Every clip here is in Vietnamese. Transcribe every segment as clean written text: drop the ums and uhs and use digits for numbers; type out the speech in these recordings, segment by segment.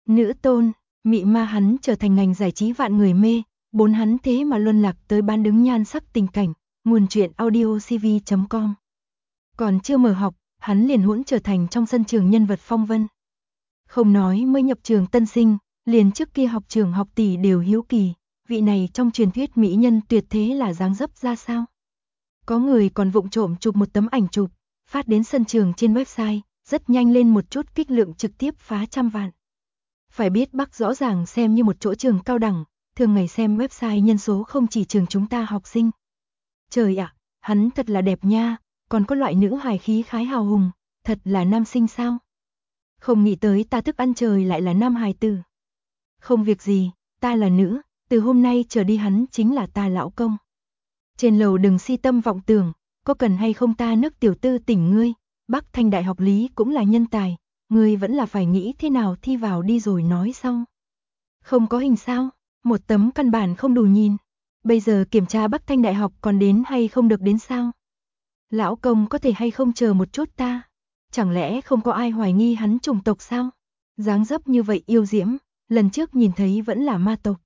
Nữ tôn, mị ma hắn trở thành ngành giải trí vạn người mê, bốn hắn thế mà luân lạc tới bán đứng nhan sắc tình cảnh, nguồn truyện audiocv.com. Còn chưa mở học, hắn liền hỗn trở thành trong sân trường nhân vật phong vân. Không nói mới nhập trường tân sinh, liền trước kia học trường học tỷ đều hiếu kỳ, vị này trong truyền thuyết mỹ nhân tuyệt thế là dáng dấp ra sao. Có người còn vụng trộm chụp một tấm ảnh chụp, phát đến sân trường trên website, rất nhanh lên một chút kích lượng trực tiếp phá trăm vạn. Phải biết Bắc rõ ràng xem như một chỗ trường cao đẳng, thường ngày xem website nhân số không chỉ trường chúng ta học sinh. Trời ạ, hắn thật là đẹp nha, còn có loại nữ hài khí khái hào hùng, thật là nam sinh sao? Không nghĩ tới ta thức ăn trời lại là nam hài tử. Không việc gì, ta là nữ, từ hôm nay trở đi hắn chính là ta lão công. Trên lầu đừng si tâm vọng tưởng, có cần hay không ta nước tiểu tư tỉnh ngươi, Bắc Thanh Đại học lý cũng là nhân tài, ngươi vẫn là phải nghĩ thế nào thi vào đi rồi nói sau. Không có hình sao, một tấm căn bản không đủ nhìn. Bây giờ kiểm tra Bắc Thanh Đại học còn đến hay không được đến sao? Lão công có thể hay không chờ một chút ta? Chẳng lẽ không có ai hoài nghi hắn chủng tộc sao? Dáng dấp như vậy yêu diễm, lần trước nhìn thấy vẫn là ma tộc.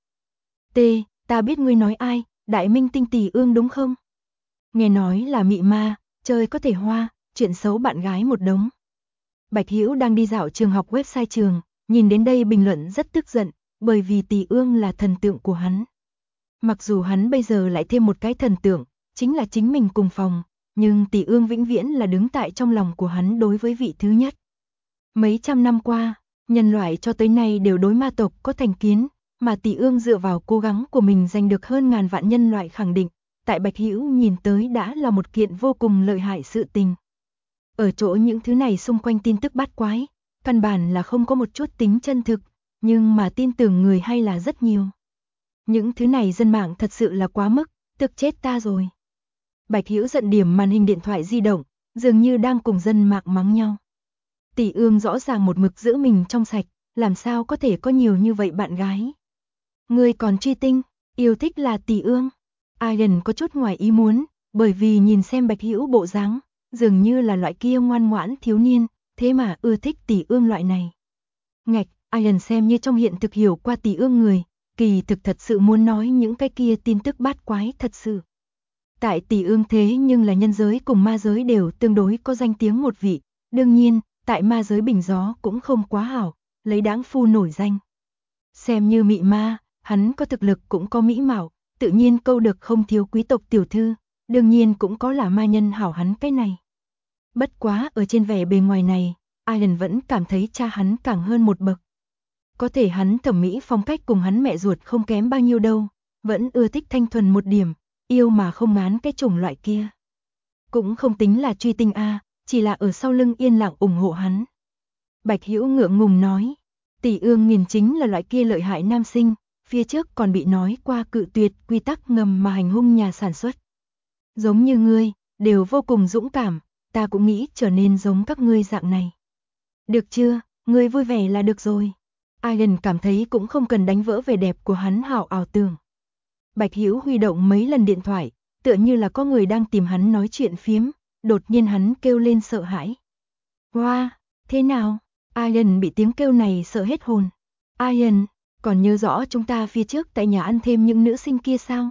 Ta biết ngươi nói ai, Đại Minh Tinh Tỷ Ương đúng không? Nghe nói là mị ma, chơi có thể hoa, chuyện xấu bạn gái một đống. Bạch Hữu đang đi dạo trường học website trường, nhìn đến đây bình luận rất tức giận, bởi vì Tỷ Ương là thần tượng của hắn. Mặc dù hắn bây giờ lại thêm một cái thần tượng, chính là chính mình cùng phòng, nhưng Tỷ Ương vĩnh viễn là đứng tại trong lòng của hắn đối với vị thứ nhất. Mấy trăm năm qua, nhân loại cho tới nay đều đối ma tộc có thành kiến, mà Tỷ Ương dựa vào cố gắng của mình giành được hơn ngàn vạn nhân loại khẳng định, tại Bạch Hữu nhìn tới đã là một kiện vô cùng lợi hại sự tình. Ở chỗ những thứ này xung quanh tin tức bát quái, căn bản là không có một chút tính chân thực, nhưng mà tin tưởng người hay là rất nhiều. Những thứ này dân mạng thật sự là quá mức, tức chết ta rồi. Bạch Hữu giận điểm màn hình điện thoại di động, dường như đang cùng dân mạng mắng nhau. Tỷ Ương rõ ràng một mực giữ mình trong sạch, làm sao có thể có nhiều như vậy bạn gái. Người còn truy tinh, yêu thích là Tỷ Ương. Ian có chút ngoài ý muốn, bởi vì nhìn xem Bạch Hữu bộ dáng, dường như là loại kia ngoan ngoãn thiếu niên, thế mà ưa thích Tỷ Ương loại này. Ngạch, Ian xem như trong hiện thực hiểu qua Tỷ Ương người, kỳ thực thật sự muốn nói những cái kia tin tức bát quái thật sự. Tại Tỷ Ương thế nhưng là nhân giới cùng ma giới đều tương đối có danh tiếng một vị, đương nhiên, tại ma giới bình gió cũng không quá hảo, lấy đáng phu nổi danh. Xem như mị ma, hắn có thực lực cũng có mỹ mạo, tự nhiên câu được không thiếu quý tộc tiểu thư, đương nhiên cũng có là ma nhân hảo hắn cái này. Bất quá ở trên vẻ bề ngoài này, Ian vẫn cảm thấy cha hắn càng hơn một bậc. Có thể hắn thẩm mỹ phong cách cùng hắn mẹ ruột không kém bao nhiêu đâu, vẫn ưa thích thanh thuần một điểm, yêu mà không ngán cái chủng loại kia. Cũng không tính là truy tinh a, chỉ là ở sau lưng yên lặng ủng hộ hắn. Bạch Hữu ngượng ngùng nói, Tỷ Ương nhìn chính là loại kia lợi hại nam sinh, phía trước còn bị nói qua cự tuyệt quy tắc ngầm mà hành hung nhà sản xuất. Giống như ngươi, đều vô cùng dũng cảm, ta cũng nghĩ trở nên giống các ngươi dạng này. Được chưa, ngươi vui vẻ là được rồi. Ian cảm thấy cũng không cần đánh vỡ vẻ đẹp của hắn hảo ảo tưởng. Bạch Hữu huy động mấy lần điện thoại, tựa như là có người đang tìm hắn nói chuyện phiếm, đột nhiên hắn kêu lên sợ hãi. Wow, thế nào? Ian bị tiếng kêu này sợ hết hồn. Ian, còn nhớ rõ chúng ta phía trước tại nhà ăn thêm những nữ sinh kia sao?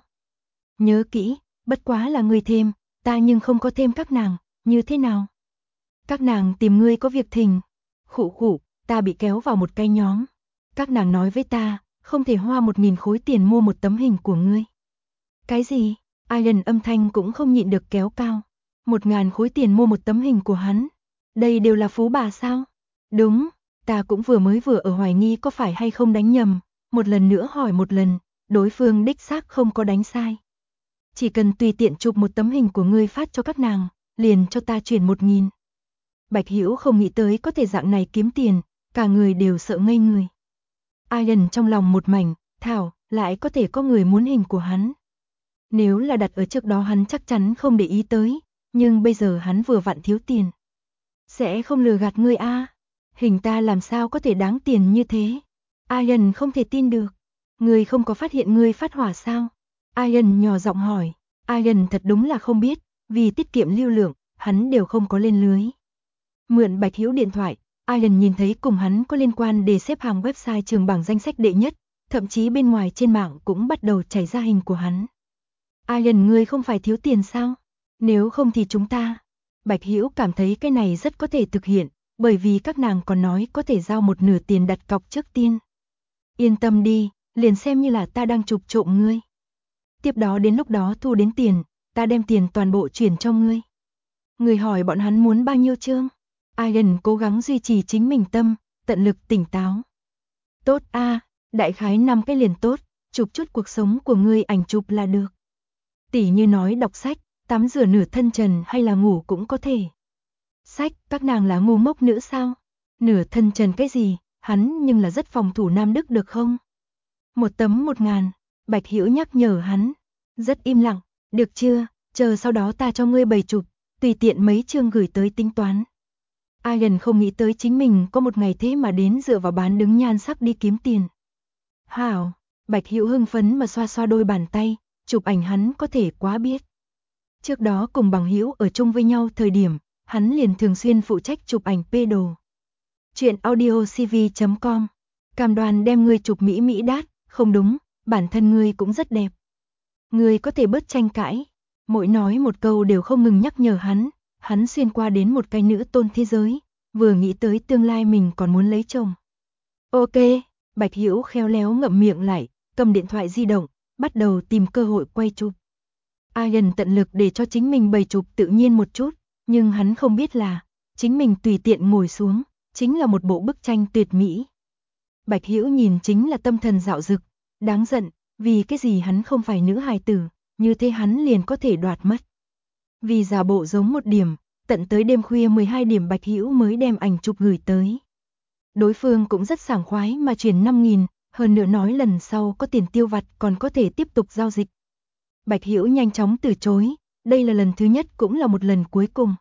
Nhớ kỹ, bất quá là người thêm, ta nhưng không có thêm các nàng, như thế nào? Các nàng tìm ngươi có việc thình. Khụ khụ, ta bị kéo vào một cái nhóm. Các nàng nói với ta, không thể hoa 1.000 khối tiền mua một tấm hình của ngươi. Cái gì? Ian âm thanh cũng không nhịn được kéo cao. 1.000 khối tiền mua một tấm hình của hắn. Đây đều là phú bà sao? Đúng, ta cũng vừa ở hoài nghi có phải hay không đánh nhầm. Một lần nữa hỏi một lần, đối phương đích xác không có đánh sai. Chỉ cần tùy tiện chụp một tấm hình của ngươi phát cho các nàng, liền cho ta chuyển 1.000. Bạch Hữu không nghĩ tới có thể dạng này kiếm tiền, cả người đều sợ ngây người. Ian trong lòng một mảnh, thảo, lại có thể có người muốn hình của hắn. Nếu là đặt ở trước đó hắn chắc chắn không để ý tới, nhưng bây giờ hắn vừa vặn thiếu tiền. Sẽ không lừa gạt ngươi a? Hình ta làm sao có thể đáng tiền như thế? Ian không thể tin được. Ngươi không có phát hiện ngươi phát hỏa sao? Ian nhỏ giọng hỏi. Ian thật đúng là không biết, vì tiết kiệm lưu lượng, hắn đều không có lên lưới. Mượn Bạch Hữu điện thoại, Ian nhìn thấy cùng hắn có liên quan để xếp hàng website trường bảng danh sách đệ nhất, thậm chí bên ngoài trên mạng cũng bắt đầu chảy ra hình của hắn. Ian, ngươi không phải thiếu tiền sao? Nếu không thì chúng ta... Bạch Hữu cảm thấy cái này rất có thể thực hiện, bởi vì các nàng còn nói có thể giao một nửa tiền đặt cọc trước tiên. Yên tâm đi, liền xem như là ta đang chụp trộm ngươi. Tiếp đó đến lúc đó thu đến tiền, ta đem tiền toàn bộ chuyển cho ngươi. Người hỏi bọn hắn muốn bao nhiêu chương? Ian cố gắng duy trì chính mình tâm, tận lực tỉnh táo. Tốt a, đại khái 5 cái liền tốt, chụp chút cuộc sống của ngươi ảnh chụp là được. Tỉ như nói đọc sách, tắm rửa nửa thân trần hay là ngủ cũng có thể. Sách, các nàng là ngu ngốc nữ sao? Nửa thân trần cái gì, hắn nhưng là rất phòng thủ Nam Đức được không? Một tấm 1.000, Bạch Hữu nhắc nhở hắn. Rất im lặng, được chưa, chờ sau đó ta cho ngươi bày chụp, tùy tiện mấy chương gửi tới tính toán. Ian không nghĩ tới chính mình có một ngày thế mà đến dựa vào bán đứng nhan sắc đi kiếm tiền. Hảo, Bạch Hữu hưng phấn mà xoa xoa đôi bàn tay, chụp ảnh hắn có thể quá biết. Trước đó cùng bằng hữu ở chung với nhau thời điểm, hắn liền thường xuyên phụ trách chụp ảnh p đồ. Chuyện audiocv.com, cam đoan đem ngươi chụp mỹ mỹ đát, không đúng, bản thân ngươi cũng rất đẹp. Ngươi có thể bớt tranh cãi, mỗi nói một câu đều không ngừng nhắc nhở hắn xuyên qua đến một cái nữ tôn thế giới, vừa nghĩ tới tương lai mình còn muốn lấy chồng. Ok, Bạch Hữu khéo léo ngậm miệng lại, cầm điện thoại di động, bắt đầu tìm cơ hội quay chụp. Ian tận lực để cho chính mình bày chụp tự nhiên một chút, nhưng hắn không biết là, chính mình tùy tiện ngồi xuống, chính là một bộ bức tranh tuyệt mỹ. Bạch Hữu nhìn chính là tâm thần dạo dực, đáng giận, vì cái gì hắn không phải nữ hài tử, như thế hắn liền có thể đoạt mất. Vì giả bộ giống một điểm, tận tới đêm khuya 12 điểm Bạch Hữu mới đem ảnh chụp gửi tới. Đối phương cũng rất sảng khoái mà chuyển 5.000, hơn nữa nói lần sau có tiền tiêu vặt còn có thể tiếp tục giao dịch. Bạch Hữu nhanh chóng từ chối, đây là lần thứ nhất cũng là một lần cuối cùng.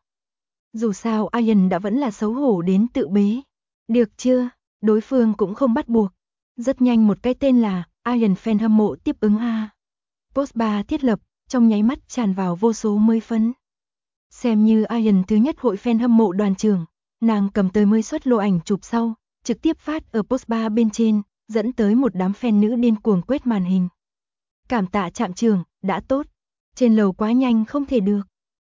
Dù sao Ian đã vẫn là xấu hổ đến tự bế. Được chưa, đối phương cũng không bắt buộc. Rất nhanh một cái tên là Ian fan hâm mộ tiếp ứng a. Post bar thiết lập, trong nháy mắt tràn vào vô số mới phấn. Xem như Ian thứ nhất hội fan hâm mộ đoàn trưởng, nàng cầm tới mới xuất lô ảnh chụp sau, trực tiếp phát ở post bar bên trên, dẫn tới một đám fan nữ điên cuồng quét màn hình. Cảm tạ trạm trưởng, đã tốt. Trên lầu quá nhanh không thể được.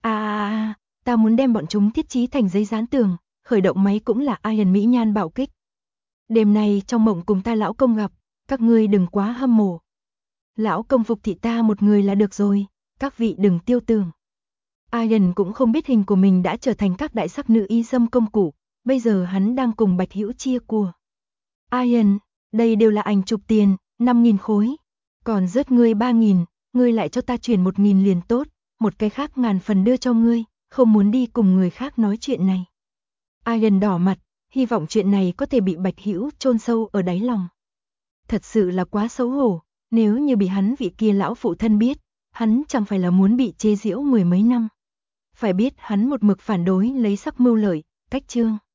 Ta muốn đem bọn chúng thiết trí thành giấy dán tường, khởi động máy cũng là Ian mỹ nhan bạo kích. Đêm nay trong mộng cùng ta lão công gặp, các ngươi đừng quá hâm mộ. Lão công phục thị ta một người là được rồi, các vị đừng tiêu tưởng. Ian cũng không biết hình của mình đã trở thành các đại sắc nữ y dâm công cụ, bây giờ hắn đang cùng Bạch Hữu chia của. Ian, đây đều là ảnh chụp tiền, 5.000 khối. Còn rớt ngươi 3.000, ngươi lại cho ta chuyển 1.000 liền tốt, một cái khác ngàn phần đưa cho ngươi, không muốn đi cùng người khác nói chuyện này. Ian đỏ mặt, hy vọng chuyện này có thể bị Bạch Hữu chôn sâu ở đáy lòng. Thật sự là quá xấu hổ, nếu như bị hắn vị kia lão phụ thân biết, hắn chẳng phải là muốn bị chê giễu 10 mấy năm. Phải biết hắn một mực phản đối lấy sắc mưu lợi, cách chương.